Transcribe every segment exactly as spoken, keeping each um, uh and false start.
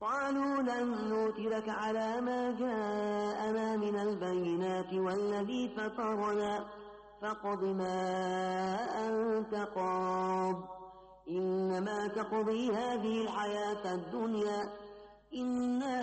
قالوا لن نؤثرك على ما جاءنا من البينات والذي فطرنا فاقض ما أنت قاض إنما تقضي هذه الحياة الدنيا إنا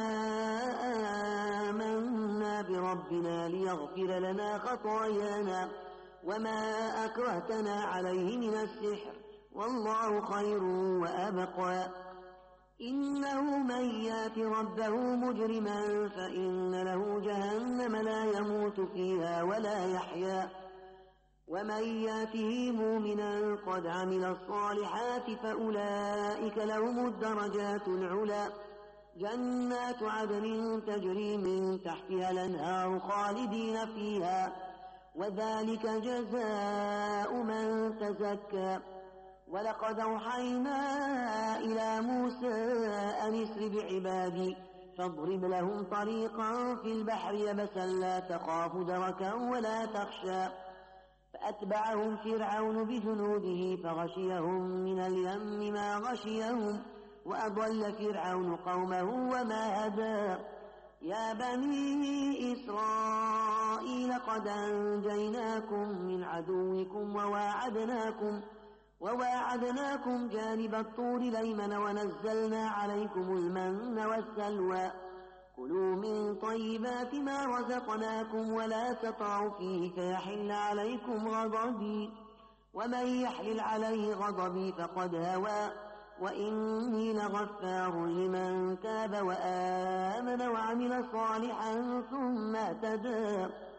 آمنا بربنا ليغفر لنا خطايانا وما أكرهتنا عليه من السحر والله خير وأبقى إنه من يات ربه مجرما فإن له جهنم لا يموت فيها ولا يحيا ومن ياته مؤمنا قد عمل الصالحات فأولئك لهم الدرجات العلى جنات عدن تجري من تحتها الأنهار خالدين فيها وذلك جزاء من تزكى ولقد أوحينا إلى موسى أن اسر بعبادي فاضرب لهم طريقا في البحر يبسا لا تخاف دركا ولا تخشى فأتبعهم فرعون بجنوده فغشيهم من اليم ما غشيهم وأضل فرعون قومه وما هدى يا بني إسرائيل قد أنجيناكم من عدوكم وواعدناكم وواعدناكم جانب الطور الأيمن ونزلنا عليكم المن والسلوى كلوا من طيبات ما رزقناكم ولا تطعوا فيه فيحل عليكم غضبي ومن يحلل عليه غضبي فقد هوى وإني لغفار لمن تاب وآمن وعمل صالحا ثم اهتدى